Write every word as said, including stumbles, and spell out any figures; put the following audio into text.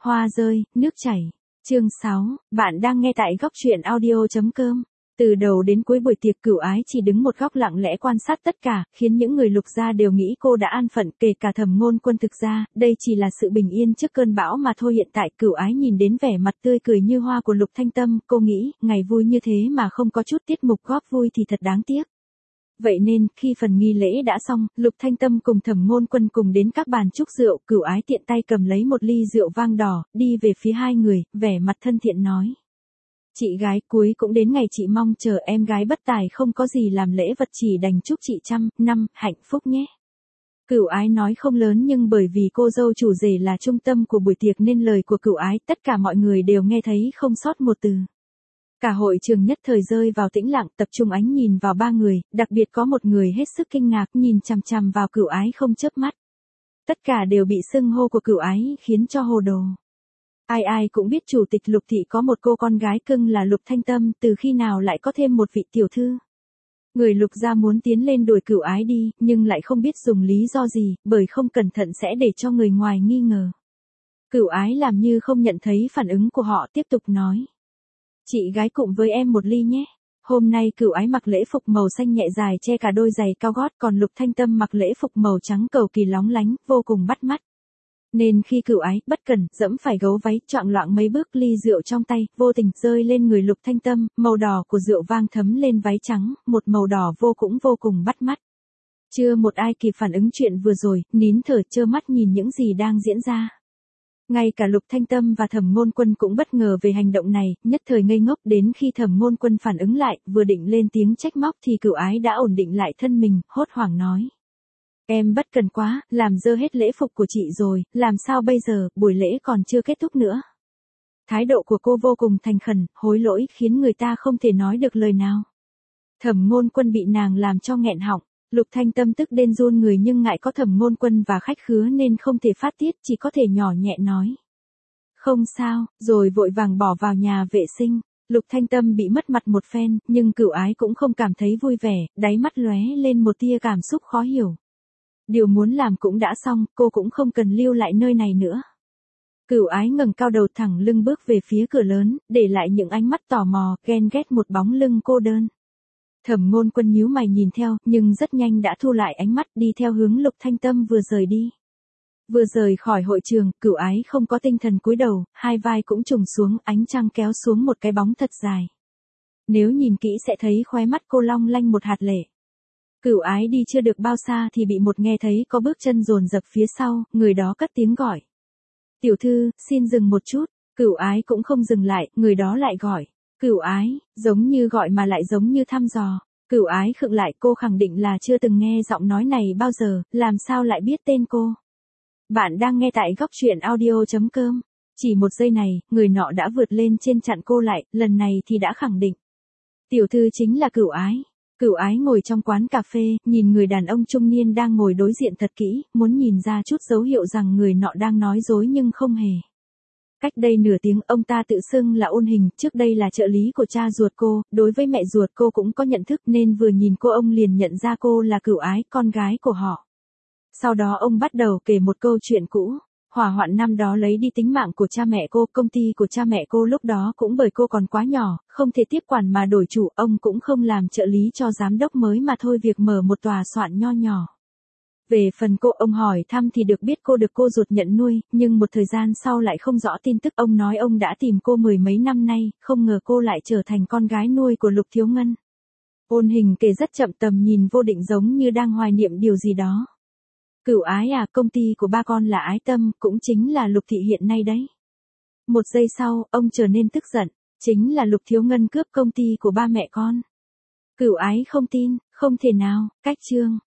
Hoa rơi, nước chảy. Chương sáu, bạn đang nghe tại góc truyện audio chấm com. Từ đầu đến cuối buổi tiệc Cửu Ái chỉ đứng một góc lặng lẽ quan sát tất cả, khiến những người Lục gia đều nghĩ cô đã an phận, kể cả Thẩm Ngôn Quân. Thực ra, đây chỉ là sự bình yên trước cơn bão mà thôi. Hiện tại Cửu Ái nhìn đến vẻ mặt tươi cười như hoa của Lục Thanh Tâm, cô nghĩ, ngày vui như thế mà không có chút tiết mục góp vui thì thật đáng tiếc. Vậy nên, khi phần nghi lễ đã xong, Lục Thanh Tâm cùng Thẩm Ngôn Quân cùng đến các bàn chúc rượu. Cửu Ái tiện tay cầm lấy một ly rượu vang đỏ, đi về phía hai người, vẻ mặt thân thiện nói. Chị gái, cuối cũng đến ngày chị mong chờ, em gái bất tài không có gì làm lễ vật, chỉ đành chúc chị trăm năm hạnh phúc nhé. Cửu Ái nói không lớn, nhưng bởi vì cô dâu chủ rể là trung tâm của buổi tiệc nên lời của Cửu Ái tất cả mọi người đều nghe thấy không sót một từ. Cả hội trường nhất thời rơi vào tĩnh lặng, tập trung ánh nhìn vào ba người, đặc biệt có một người hết sức kinh ngạc nhìn chằm chằm vào Cửu Ái không chớp mắt. Tất cả đều bị xưng hô của Cửu Ái khiến cho hồ đồ. Ai ai cũng biết chủ tịch Lục thị có một cô con gái cưng là Lục Thanh Tâm, từ khi nào lại có thêm một vị tiểu thư. Người Lục gia muốn tiến lên đuổi Cửu Ái đi, nhưng lại không biết dùng lý do gì, bởi không cẩn thận sẽ để cho người ngoài nghi ngờ. Cửu Ái làm như không nhận thấy phản ứng của họ, tiếp tục nói. Chị gái cùng với em một ly nhé. Hôm nay Cửu Ái mặc lễ phục màu xanh nhẹ dài che cả đôi giày cao gót, còn Lục Thanh Tâm mặc lễ phục màu trắng cầu kỳ lóng lánh, vô cùng bắt mắt. Nên khi Cửu Ái bất cẩn dẫm phải gấu váy, choạng loạng mấy bước, ly rượu trong tay vô tình rơi lên người Lục Thanh Tâm, màu đỏ của rượu vang thấm lên váy trắng, một màu đỏ vô cũng vô cùng bắt mắt. Chưa một ai kịp phản ứng chuyện vừa rồi, nín thở trơ mắt nhìn những gì đang diễn ra. Ngay cả Lục Thanh Tâm và Thẩm Ngôn Quân cũng bất ngờ về hành động này, nhất thời ngây ngốc. Đến khi Thẩm Ngôn Quân phản ứng lại, vừa định lên tiếng trách móc thì Cửu Ái đã ổn định lại thân mình, hốt hoảng nói. Em bất cần quá, làm dơ hết lễ phục của chị rồi, làm sao bây giờ, buổi lễ còn chưa kết thúc nữa. Thái độ của cô vô cùng thành khẩn, hối lỗi khiến người ta không thể nói được lời nào. Thẩm Ngôn Quân bị nàng làm cho nghẹn họng. Lục Thanh Tâm tức đến run người, nhưng ngại có Thẩm Ngôn Quân và khách khứa nên không thể phát tiết, chỉ có thể nhỏ nhẹ nói. Không sao, rồi vội vàng bỏ vào nhà vệ sinh. Lục Thanh Tâm bị mất mặt một phen, nhưng Cửu Ái cũng không cảm thấy vui vẻ, đáy mắt lóe lên một tia cảm xúc khó hiểu. Điều muốn làm cũng đã xong, cô cũng không cần lưu lại nơi này nữa. Cửu Ái ngẩng cao đầu thẳng lưng bước về phía cửa lớn, để lại những ánh mắt tò mò, ghen ghét một bóng lưng cô đơn. Thẩm Ngôn Quân nhíu mày nhìn theo, nhưng rất nhanh đã thu lại ánh mắt, đi theo hướng Lục Thanh Tâm vừa rời đi. Vừa rời khỏi hội trường, Cửu Ái không có tinh thần cúi đầu, hai vai cũng trùng xuống, ánh trăng kéo xuống một cái bóng thật dài. Nếu nhìn kỹ sẽ thấy khóe mắt cô long lanh một hạt lệ. Cửu Ái đi chưa được bao xa thì bị một nghe thấy có bước chân dồn dập phía sau, người đó cất tiếng gọi. Tiểu thư, xin dừng một chút. Cửu Ái cũng không dừng lại, người đó lại gọi. Cửu Ái, giống như gọi mà lại giống như thăm dò. Cửu Ái khựng lại, cô khẳng định là chưa từng nghe giọng nói này bao giờ, làm sao lại biết tên cô. Bạn đang nghe tại góc truyện audio chấm com. Chỉ một giây này, người nọ đã vượt lên trên chặn cô lại, lần này thì đã khẳng định. Tiểu thư chính là Cửu Ái. Cửu Ái ngồi trong quán cà phê, nhìn người đàn ông trung niên đang ngồi đối diện thật kỹ, muốn nhìn ra chút dấu hiệu rằng người nọ đang nói dối nhưng không hề. Cách đây nửa tiếng, ông ta tự xưng là Ôn Hình, trước đây là trợ lý của cha ruột cô, đối với mẹ ruột cô cũng có nhận thức nên vừa nhìn cô ông liền nhận ra cô là Cửu Ái, con gái của họ. Sau đó ông bắt đầu kể một câu chuyện cũ. Hỏa hoạn năm đó lấy đi tính mạng của cha mẹ cô, công ty của cha mẹ cô lúc đó cũng bởi cô còn quá nhỏ, không thể tiếp quản mà đổi chủ, ông cũng không làm trợ lý cho giám đốc mới mà thôi việc mở một tòa soạn nho nhỏ. Về phần cô, ông hỏi thăm thì được biết cô được cô ruột nhận nuôi, nhưng một thời gian sau lại không rõ tin tức. Ông nói ông đã tìm cô mười mấy năm nay, không ngờ cô lại trở thành con gái nuôi của Lục Thiếu Ngân. Ôn Hình kể rất chậm, tầm nhìn vô định giống như đang hoài niệm điều gì đó. Cửu Ái à, công ty của ba con là Ái Tâm, cũng chính là Lục thị hiện nay đấy. Một giây sau, ông trở nên tức giận, chính là Lục Thiếu Ngân cướp công ty của ba mẹ con. Cửu Ái không tin, không thể nào, cách chương.